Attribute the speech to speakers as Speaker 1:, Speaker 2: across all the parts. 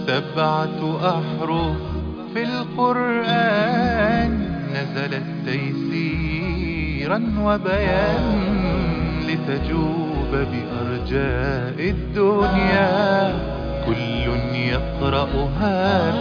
Speaker 1: 7 أحرف في القرآن نزلت تيسيرا وبيان لتجوب بأرجاء الدنيا، كل يقرأها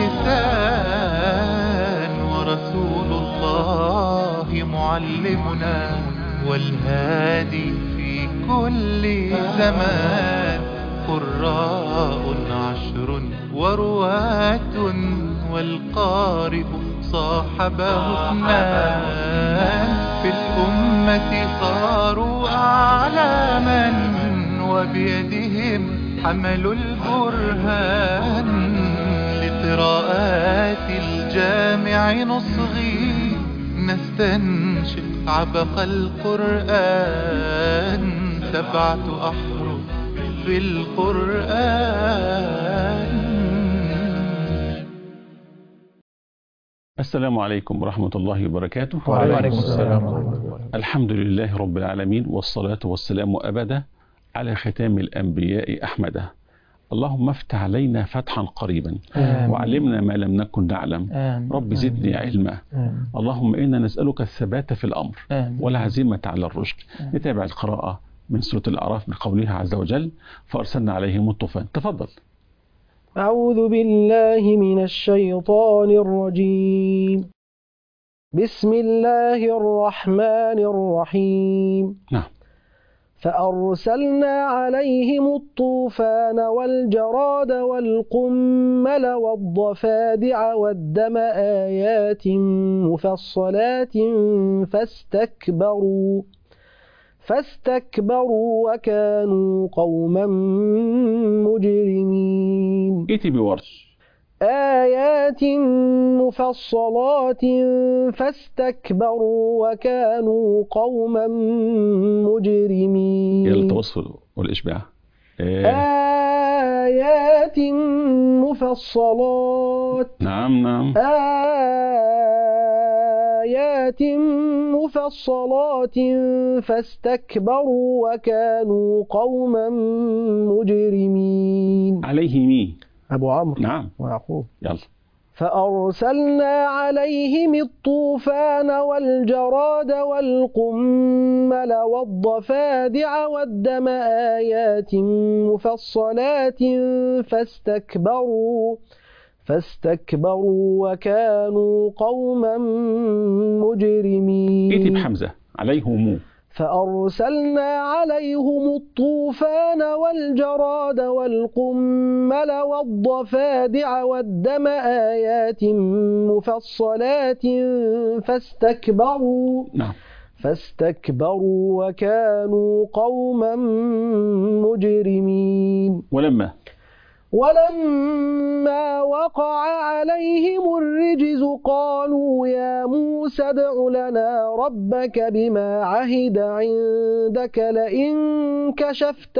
Speaker 1: بلسان، ورسول الله معلمنا والهادي في كل زمان. قراء 10 ورواة والقارئ صاحبه 2، في الأمة صاروا أعلاما وبيدهم حملوا البرهان. لقراءات الجامع نصغي نستنشق عبق القرآن، 7 أحرف في القرآن.
Speaker 2: السلام عليكم ورحمة الله وبركاته.
Speaker 3: وعليكم السلام ورحمة الله.
Speaker 2: الحمد لله رب العالمين، والصلاة والسلام أبدا على ختام الأنبياء أحمد. اللهم افتح علينا فتحا قريبا وعلمنا ما لم نكن نعلم. رب زدني علما. اللهم إنا نسألك الثبات في الأمر والعزيمة على الرشد. نتابع القراءة من سورة الأعراف بقولها عز وجل: فأرسلنا عليهم الطوفان. تفضل.
Speaker 3: أعوذ بالله من الشيطان الرجيم. بسم الله الرحمن الرحيم.
Speaker 2: نعم.
Speaker 3: فأرسلنا عليهم الطوفان والجراد والقمل والضفادع والدم آيات مفصلات فاستكبروا وكانوا قوما مجرمين.
Speaker 2: إيتي بورش.
Speaker 3: آيات مفصلات فاستكبروا وكانوا قوما مجرمين.
Speaker 2: يلا التوصل والإشباع.
Speaker 3: آيات مفصلات.
Speaker 2: نعم.
Speaker 3: آيات مفصلات فاستكبروا وكانوا قوما مجرمين.
Speaker 2: عليه مين؟
Speaker 3: أبو عمرو.
Speaker 2: نعم.
Speaker 3: ويعقوب.
Speaker 2: يلا.
Speaker 3: فأرسلنا عليهم الطوفان والجراد والقمل والضفادع والدم آيات مفصلات فاستكبروا وكانوا قوما مجرمين.
Speaker 2: إيتي بحمزة. عليهم.
Speaker 3: فأرسلنا عليهم الطوفان والجراد والقمل والضفادع والدم آيات مفصلات فاستكبروا وكانوا قوما مجرمين. ولما وقع عليهم الرجز قالوا يا موسى ادع لنا ربك بما عهد عندك لئن كشفت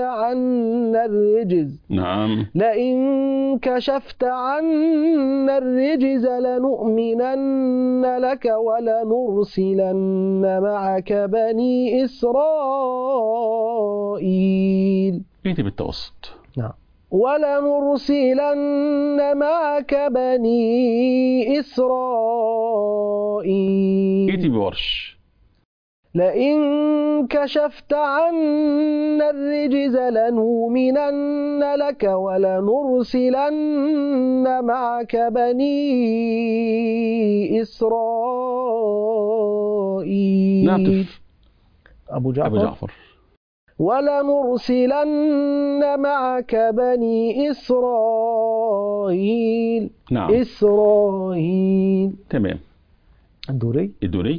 Speaker 3: عنا الرجز لنؤمنن لك ولنرسلن معك بني إسرائيل.
Speaker 2: إيتي بالتوسط.
Speaker 3: نعم. ولنرسلن معك بني إسرائيل.
Speaker 2: إيتي بورش.
Speaker 3: لئن كشفت عنا الرجز لنؤمنن لك ولنرسلن معك بني إسرائيل.
Speaker 2: نعطف.
Speaker 3: أبو جعفر. ولنرسلن معك بني إسرائيل.
Speaker 2: نعم.
Speaker 3: إسرائيل.
Speaker 2: تمام. الدوري.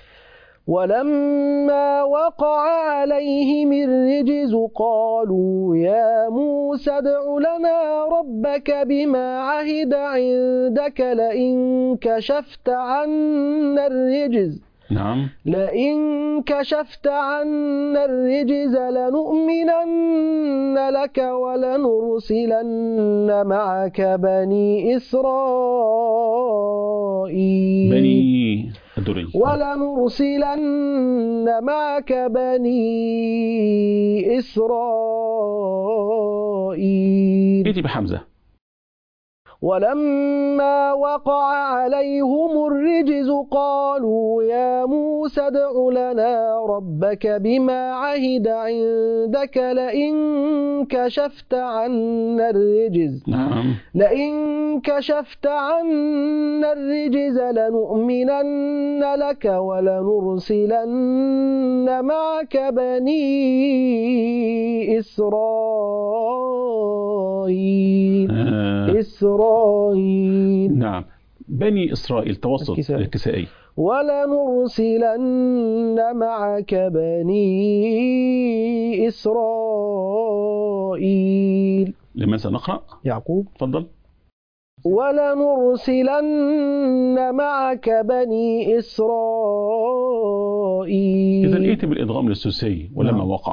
Speaker 3: ولما وقع عليهم الرجز قالوا يا موسى ادع لنا ربك بما عهد عندك لئن كشفت عنا الرجز.
Speaker 2: نعم.
Speaker 3: لئن كشفت عنا الرجز لنؤمنن لك ولنرسلن معك بني إسرائيل. ولنرسلن معك بني إسرائيل.
Speaker 2: إيتي بحمزة.
Speaker 3: ولما وقع عليهم الرجز قالوا يا موسى ادع لنا ربك بما عهد عندك لئن كشفت عنا الرجز لنؤمنن لك ولنرسلن معك بني إسرائيل.
Speaker 2: نعم، بني إسرائيل توسط الكسائي.
Speaker 3: ولنرسلن معك بني إسرائيل.
Speaker 2: لماذا نقرأ؟
Speaker 3: يعقوب
Speaker 2: تفضل.
Speaker 3: ولنرسلن معك بني إسرائيل.
Speaker 2: إذن ائت بالإدغام للثلاثي ولما وقع.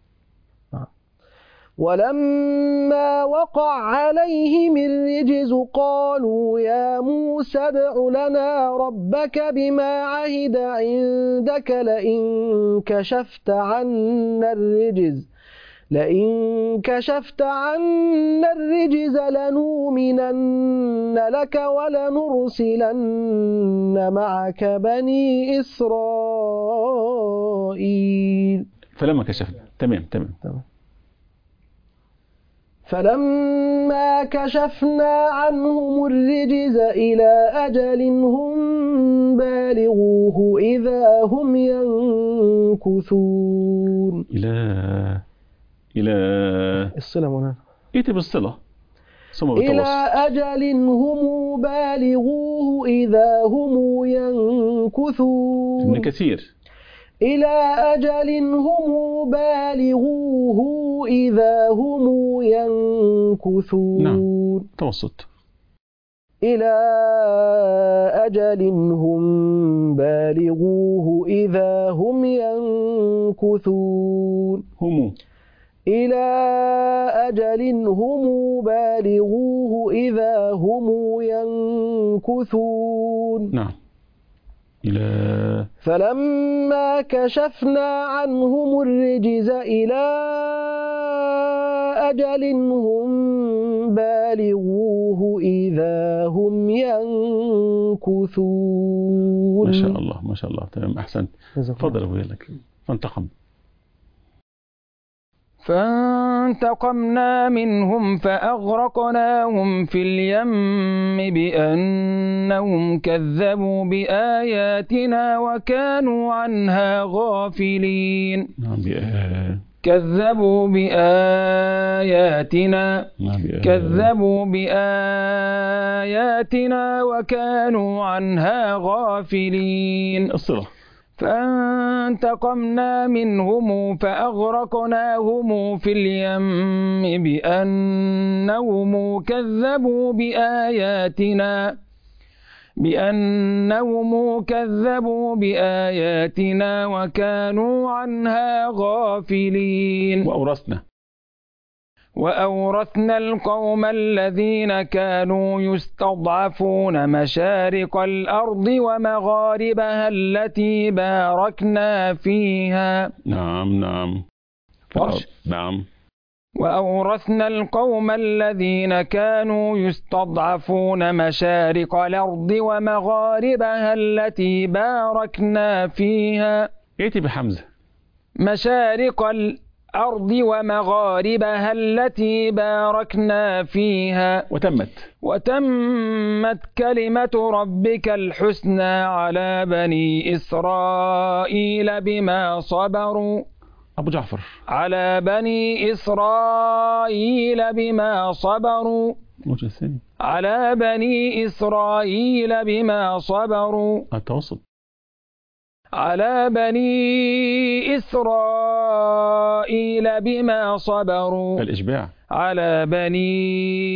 Speaker 3: ولما وقع عليهم الرجز قالوا يا موسى ادع لنا ربك بما عهد عندك لئن كشفت عنا الرجز لنؤمنن لك ولنرسلن معك بني إسرائيل.
Speaker 2: فلما كشفنا. تمام.
Speaker 3: فلما كشفنا عنهم الرجز إلى أجل هم بالغوه إذا هم ينكثون.
Speaker 2: إلى
Speaker 3: الصلة منى.
Speaker 2: ائت بالصلة ثم بالتوسط.
Speaker 3: إلى أجل هم بالغوه إذا هم ينكثون.
Speaker 2: ابن كثير.
Speaker 3: إلى أجل هم بالغوه إذا هم ينكثون.
Speaker 2: نعم، توسط.
Speaker 3: إلى أجل هم بالغوه إذا هم ينكثون. إلى أجل هم بالغوه إذا هم ينكثون.
Speaker 2: نعم.
Speaker 3: فلما كشفنا عنهم الرجز إلى أجل هم بالغوه إذا هم ينكثون.
Speaker 2: ما شاء الله. تمام، أحسنت. تفضل أبويا لك.
Speaker 4: فانتقمنا منهم فأغرقناهم في اليم بأنهم كذبوا بآياتنا وكانوا عنها غافلين. كذبوا بآياتنا وكانوا عنها غافلين.
Speaker 2: الصلة.
Speaker 4: فانتقمنا منهم فأغرقناهم في اليم بأنهم كذبوا بآياتنا وكانوا عنها غافلين. وأورثنا القوم الذين كانوا يستضعفون مشارق الأرض ومغاربها التي باركنا فيها.
Speaker 2: نعم.
Speaker 4: وأورثنا القوم الذين كانوا يستضعفون مشارق الأرض ومغاربها التي باركنا فيها.
Speaker 2: ائتي بحمزة.
Speaker 4: مشارق الأرض ومغاربها التي باركنا فيها. وتمت كلمة ربك الحسنى على بني إسرائيل بما صبروا.
Speaker 2: أبو جعفر.
Speaker 4: على بني إسرائيل بما صبروا. على بني إسرائيل بما صبروا.
Speaker 2: التوسط.
Speaker 4: على بني إسرائيل بما صبروا.
Speaker 2: الإشباع.
Speaker 4: على بني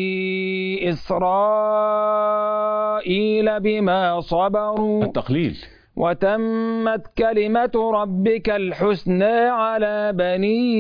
Speaker 4: إسرائيل بما صبروا.
Speaker 2: التقليل.
Speaker 4: وتمت كلمة ربك الحسنى على بني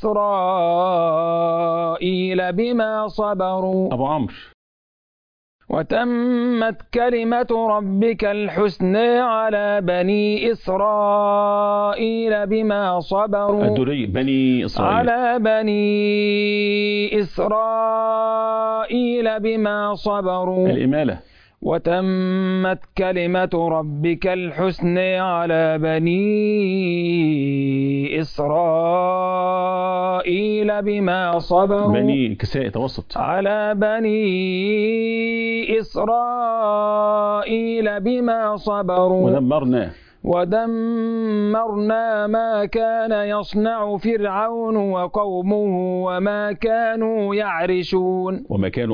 Speaker 4: إسرائيل بما صبروا.
Speaker 2: أبو عمرو.
Speaker 4: وتمت كلمة ربك الحسنى على بني إسرائيل بما صبروا
Speaker 2: الدري بني إسرائيل
Speaker 4: على بني إسرائيل بما صبروا
Speaker 2: الإمالة.
Speaker 4: وتمت كلمة ربك الحسنى على بني إسرائيل بما صبروا
Speaker 2: بني كساء توسط
Speaker 4: على بني إسرائيل بما صبروا ودمرنا ما كان يصنع فرعون وقومه وما كانوا يعرشون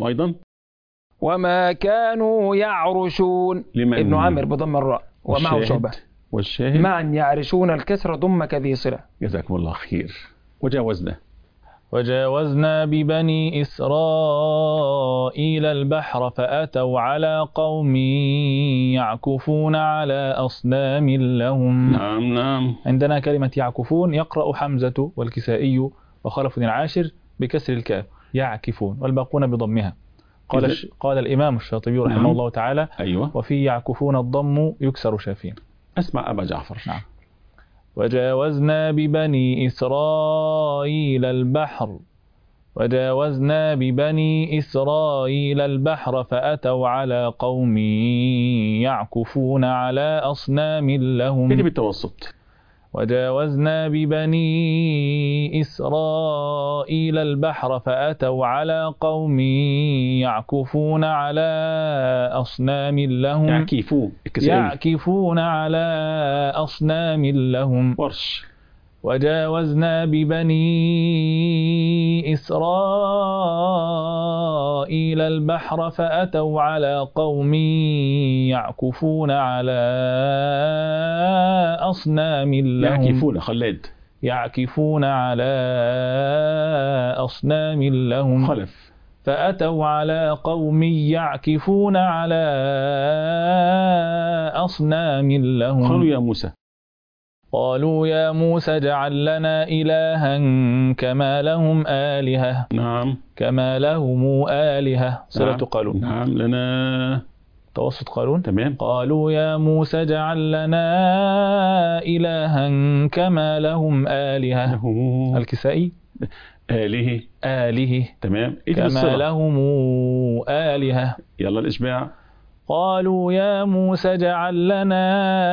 Speaker 4: وما كانوا يعرشون. ابن عامر بضم الراء ومعه شعبة
Speaker 2: والشاهد
Speaker 4: معا يعرشون الكسر ضم كذي صلة.
Speaker 2: جزاكم الله خير.
Speaker 5: وجاوزنا ببني إسرائيل البحر فأتوا على قوم يعكفون على أصنام لهم.
Speaker 2: نعم.
Speaker 5: عندنا كلمة يعكفون يقرأ حمزة والكسائي وخلف العاشر بكسر الكاف يعكفون والباقون بضمها. قال الإمام الشاطبي رحمه الله تعالى
Speaker 2: أيوة.
Speaker 5: وفي يعكفون الضم يكسر شافين.
Speaker 2: أسمع أبا جعفر.
Speaker 5: نعم. وجاوزنا ببني إسرائيل البحر فأتوا على قوم يعكفون على أصنام لهم.
Speaker 2: بالتوسط.
Speaker 5: وجاوزنا ببني إسرائيل البحر فأتوا على قوم يعكفون على أصنام لهم. يعكفون على أصنام لهم. وجاوزنا ببني إسرائيل البحر فأتوا على قوم يعكفون على أصنام لهم. يعكفون على أصنام لهم. فأتوا على قوم يعكفون على أصنام لهم. قالوا يا موسى اجعل لنا إلها كما لهم آلهة.
Speaker 2: نعم.
Speaker 5: كما لهم آلهة. صلة قالون.
Speaker 2: نعم. لنا
Speaker 5: توسط قالون.
Speaker 2: تمام.
Speaker 5: قالوا يا موسى اجعل لنا إلها كما لهم آلهة. الكسائي آله.
Speaker 2: تمام.
Speaker 5: كما لهم آلهة.
Speaker 2: يلا الإشباع.
Speaker 5: قالوا يا موسى اجعل لنا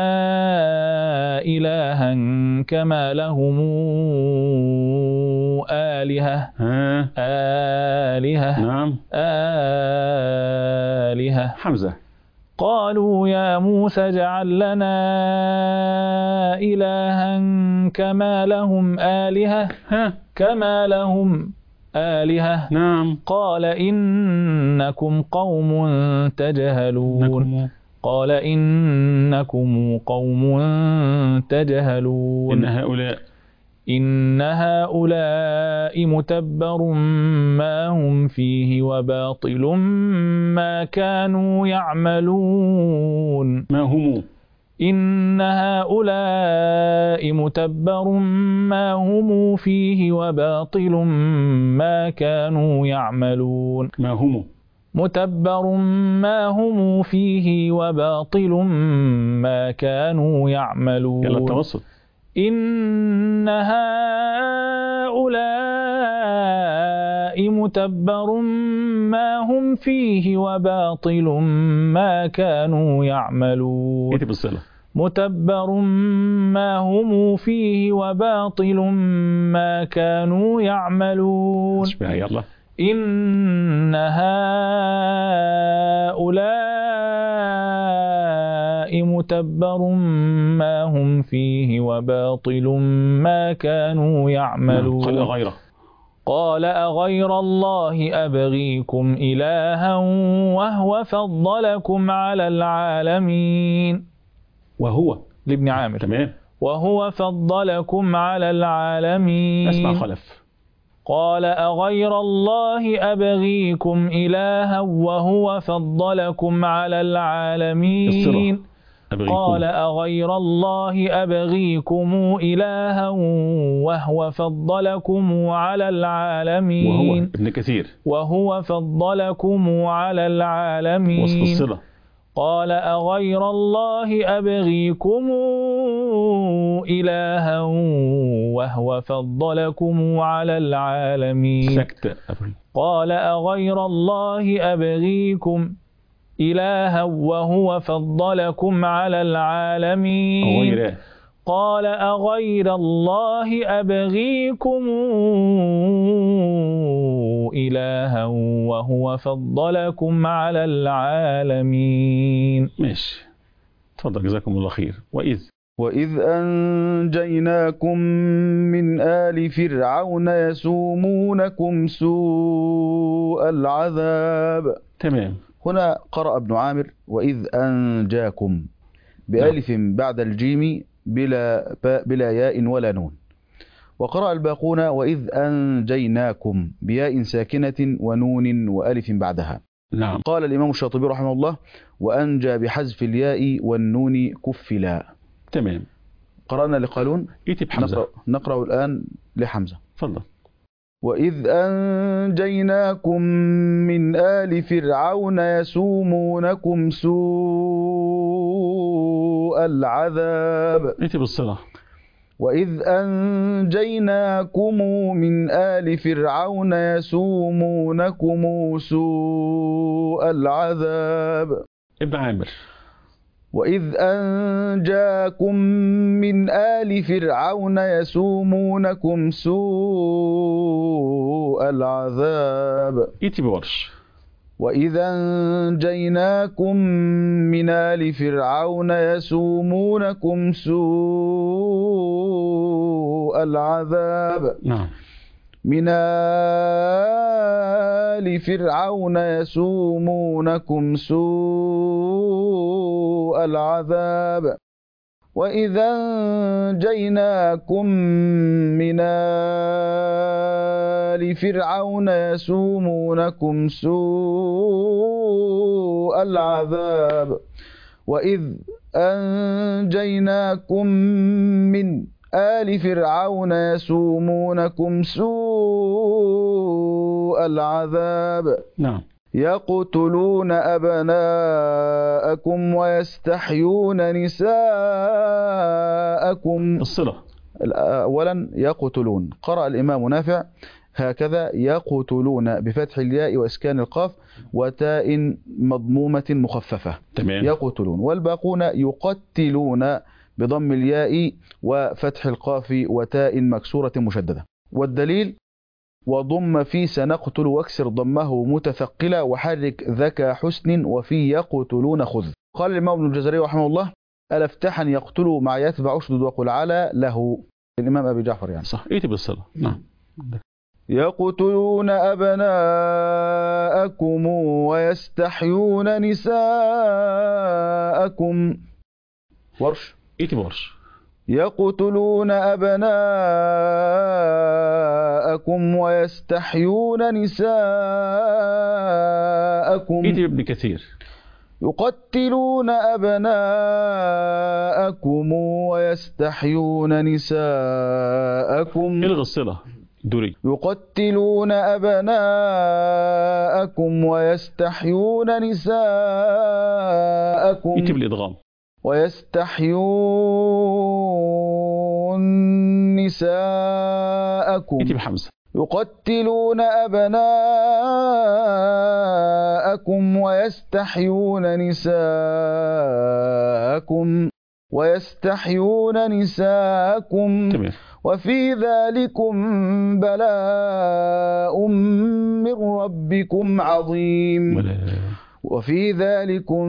Speaker 5: إلها كما لهم آلهة. آلهة.
Speaker 2: نعم.
Speaker 5: آلهة.
Speaker 2: حمزة.
Speaker 5: قالوا يا موسى اجعل لنا إلها كما لهم آلهة. كما لهم آلهة.
Speaker 2: نعم.
Speaker 5: قال إنكم قوم تجهلون. قال إنكم قوم تجهلون. إن هؤلاء متبر ما هم فيه وباطل ما كانوا يعملون. إن هؤلاء متبر ما هم فيه وباطل ما كانوا يعملون. متبر ما هم فيه وباطل ما كانوا يعملون.
Speaker 2: يلا التوسط.
Speaker 5: إن هؤلاء متبر ما هم فيه وباطل ما كانوا يعملون. متبر ما هم فيه وباطل ما كانوا يعملون.
Speaker 2: يلا.
Speaker 5: إن هؤلاء متبر ما هم فيه وباطل ما كانوا يعملون. قال أغير الله أبغيكم إلها وهو فضلكم على العالمين.
Speaker 2: وهو
Speaker 5: لابن عامر.
Speaker 2: تمام.
Speaker 5: وهو فضلكم على العالمين.
Speaker 2: اسمع خلف.
Speaker 5: قال أغير الله أبغيكم إلها وهو فضلكم على العالمين. قال أغير الله أبغيكم إلها وهو فضلكم على العالمين.
Speaker 2: وهو ابن كثير.
Speaker 5: وهو فضلكم على العالمين.
Speaker 2: وصف الصلة.
Speaker 5: قال أغير الله أبغيكم إلها وهو فضلكم على العالمين.
Speaker 2: سكت.
Speaker 5: قال أغير الله أبغيكم إلها وهو فضلكم على العالمين.
Speaker 2: غيره.
Speaker 5: قال أغير الله أبغيكم إلها وهو فضلكم على العالمين.
Speaker 2: ماشي، تفضل جزاكم الله خير.
Speaker 6: وإذ أنجيناكم من آل فرعون يسومونكم سوء العذاب.
Speaker 2: تمام.
Speaker 6: هنا قرأ ابن عامر وإذ أنجاكم بألف بعد الجيم بلا ياء ولا نون، وقرأ الباقون وإذ أنجيناكم بياء ساكنة ونون وألف بعدها.
Speaker 2: نعم.
Speaker 6: قال الإمام الشاطبي رحمه الله وأنجى بحذف الياء والنون كفلا.
Speaker 2: تمام.
Speaker 6: قرأنا لقالون. نقرأ الآن لحمزة.
Speaker 2: تفضل.
Speaker 6: وإذ أنجيناكم من آل فرعون يسومونكم سوء العذاب.
Speaker 2: ائتي بالصلة.
Speaker 6: وإذ أنجيناكم من آل فرعون يسومونكم سوء العذاب.
Speaker 2: ابن عامر.
Speaker 6: وإذ أنجاكم من آل فرعون يسومونكم سوء العذاب.
Speaker 2: ائتي بورش.
Speaker 6: وإذا أنجيناكم من آل فرعون يسومونكم سوء العذاب.
Speaker 2: نعم.
Speaker 6: من آل فرعون يسومونكم سوء العذاب. وإذا أنجيناكم من آل فرعون يسومونكم سوء العذاب. وإذ أنجيناكم من آل فرعون يسومونكم سوء العذاب.
Speaker 2: نعم.
Speaker 6: يقتلون أبناءكم ويستحيون نساءكم.
Speaker 2: الصلة.
Speaker 6: أولا يقتلون قرأ الإمام نافع هكذا يقتلون بفتح الياء وإسكان القاف وتاء مضمومة مخففة.
Speaker 2: تمام.
Speaker 6: يقتلون. والباقون يقتلون بضم الياء وفتح القاف وتاء مكسورة مشددة. والدليل وضم في سنقتل واكسر ضمه متثقلة وحرك ذكى حسن وفي يقتلون خذ. قال الإمام ابن الجزري رحمه الله ألا افتحن يقتلوا مع يتبع أشدد وقل على له. الإمام أبي جعفر يعني.
Speaker 2: صح. ائتي بالصلاة. نعم.
Speaker 6: يقتلون أبناءكم ويستحيون نساءكم. ورش.
Speaker 2: ائتي بورش.
Speaker 6: يقتلون أبناءكم ويستحيون نساءكم.
Speaker 2: ائتي بابن كثير.
Speaker 6: يقتلون أبناءكم ويستحيون نساءكم.
Speaker 2: الغي الصلة. دوري.
Speaker 6: يقتلون أبناءكم ويستحيون نساءكم.
Speaker 2: ائتي بالإدغام.
Speaker 6: ويستحيون نساءكم.
Speaker 2: ائتي بحمزة.
Speaker 6: يقتلون أبناءكم ويستحيون نساءكم.
Speaker 2: تمام.
Speaker 6: وفي ذلكم بلاء من ربكم عظيم. وفي ذلكم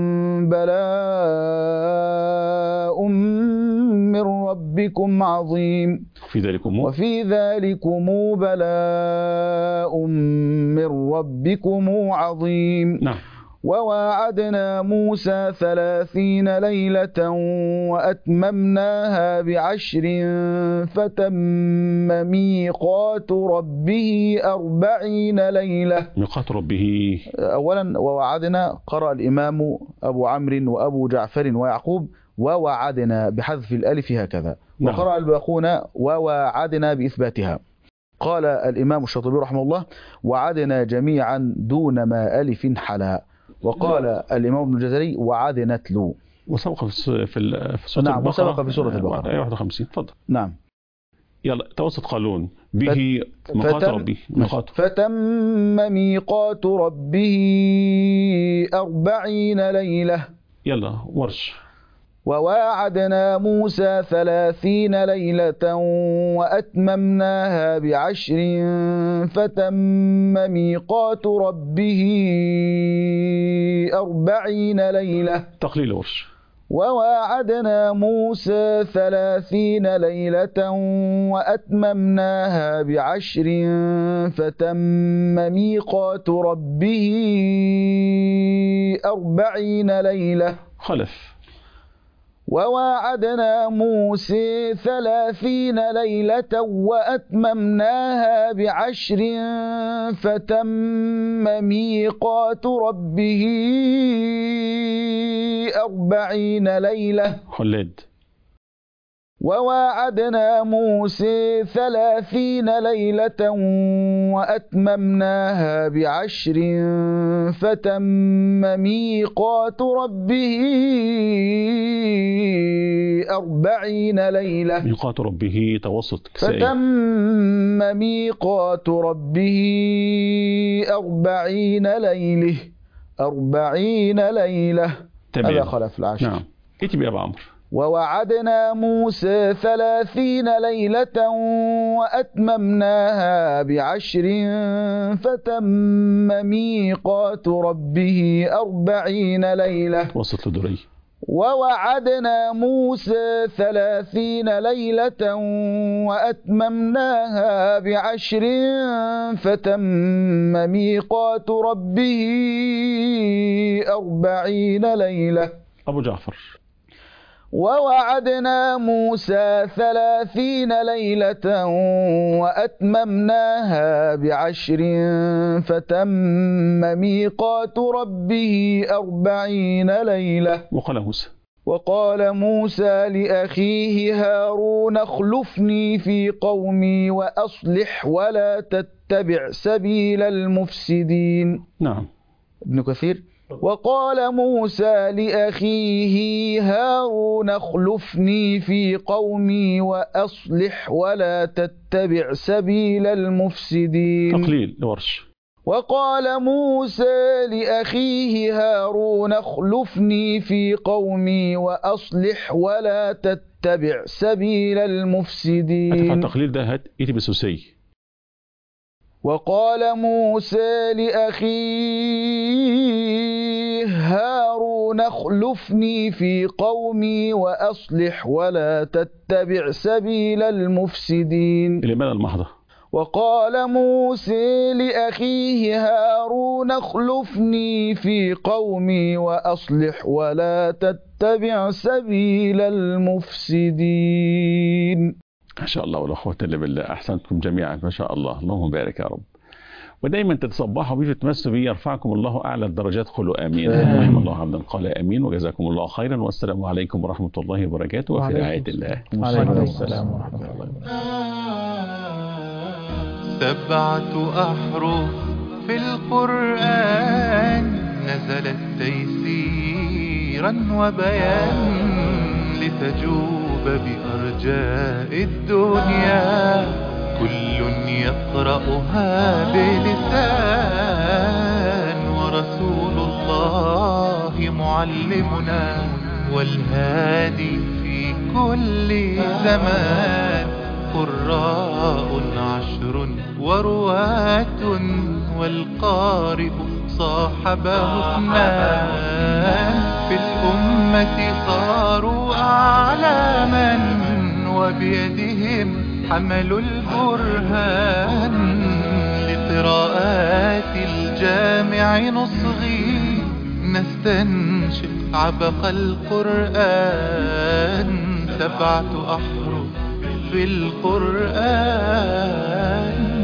Speaker 6: بلاء من ربكم عظيم. وفي ذلكم بلاء من ربكم عظيم.
Speaker 2: نعم.
Speaker 6: وواعدنا موسى 30 ليلة وأتممناها ب10 فتم ميقات ربه 40 ليلة.
Speaker 2: ميقات ربه.
Speaker 6: أولا ووعدنا قرأ الإمام أبو عمرو وأبو جعفر ويعقوب ووعدنا بحذف الألف هكذا.
Speaker 2: نعم.
Speaker 6: وقرأ الباقون ووعدنا بإثباتها. قال الإمام الشاطبي رحمه الله: وعدنا جميعا دون ما ألف حلا. وقال الإمام ابن الجزري: وعدنا تلو.
Speaker 2: وسبق في سورة
Speaker 6: نعم،
Speaker 2: البقرة.
Speaker 6: وسبق في سورة البقرة.
Speaker 2: آية 51. اتفضل.
Speaker 6: نعم.
Speaker 2: يلا توسط قالون به ميقات ربه.
Speaker 6: فتم ميقات ربه 40 ليلة.
Speaker 2: يلا ورش.
Speaker 6: وواعدنا موسى 30 ليلة وأتممناها ب10 فتم ميقات ربه 40 ليلة.
Speaker 2: تقليل ورش.
Speaker 6: وواعدنا موسى 30 ليلة وأتممناها ب10 فتم ميقات ربه 40 ليلة.
Speaker 2: خلف.
Speaker 6: وواعدنا موسى 30 ليلة وأتممناها ب10 فتم ميقات ربه 40 ليلة.
Speaker 2: خلد.
Speaker 6: وواعدنا موسى 30 ليلة وأتممناها ب10 فتم ميقات ربه 40 ليلة.
Speaker 2: ميقات ربه توسط كسائي.
Speaker 6: فتم ميقات ربه 40 ليلة. 40 ليلة.
Speaker 2: تمام.
Speaker 6: هذا خلف العشر.
Speaker 2: نعم. اتبع يا أبو عمرو.
Speaker 6: ووعدنا موسى 30 ليلة وأتممناها ب10 فتم ميقات ربه 40 ليلة.
Speaker 2: وسط لدري.
Speaker 6: ووعدنا موسى 30 ليلة وأتممناها ب10 فتم ميقات ربه 40 ليلة.
Speaker 2: أبو جعفر.
Speaker 6: ووعدنا موسى 30 ليلة وأتممناها ب10 فتم ميقات ربه 40 ليلة.
Speaker 2: وقال
Speaker 6: موسى لأخيه هارون: اخلفني في قومي وأصلح ولا تتبع سبيل المفسدين.
Speaker 2: نعم.
Speaker 6: ابن كثير: وقال موسى لأخيه هارون: اخلفني في قومي وأصلح ولا تتبع سبيل المفسدين.
Speaker 2: تقليل لورش.
Speaker 6: وقال موسى لأخيه هارون: اخلفني في قومي وأصلح ولا تتبع سبيل المفسدين.
Speaker 2: التقليل ده هات إيتي بسوسي.
Speaker 6: وقال موسى لأخيه هارون: اخلفني في قومي وأصلح ولا تتبع سبيل المفسدين.
Speaker 2: الإمالة المحضة.
Speaker 6: وقال موسى لأخيه هارون: اخلفني في قومي وأصلح ولا تتبع سبيل المفسدين.
Speaker 2: ما شاء الله ولا قوة إلا بالله. أحسنتم جميعا ما شاء الله. اللهم بارك يا رب. ودايما تتصبحوا بيه وتتمسوا بيه يرفعكم الله أعلى الدرجات. قولوا آمين. رحم الله عبدا قال آمين. وجزاكم الله خيرا. والسلام عليكم ورحمة الله وبركاته. وفي رعاية الله.
Speaker 5: وعليكم السلام ورحمة الله وبركاته.
Speaker 1: 7 أحرف في القرآن نزلت تيسيرا وبيان لتجوب بأرجاء الدنيا. كل يقرأها بلسان ورسول الله معلمنا والهادي في كل زمان. قراء 10 ورواة والقارئ صاحبه 2. في الأمة صاروا أعلاما وبيدهم حملوا البرهان. لقراءات الجامع نصغي نستنشق عبق القرآن. 7 أحرف في القرآن.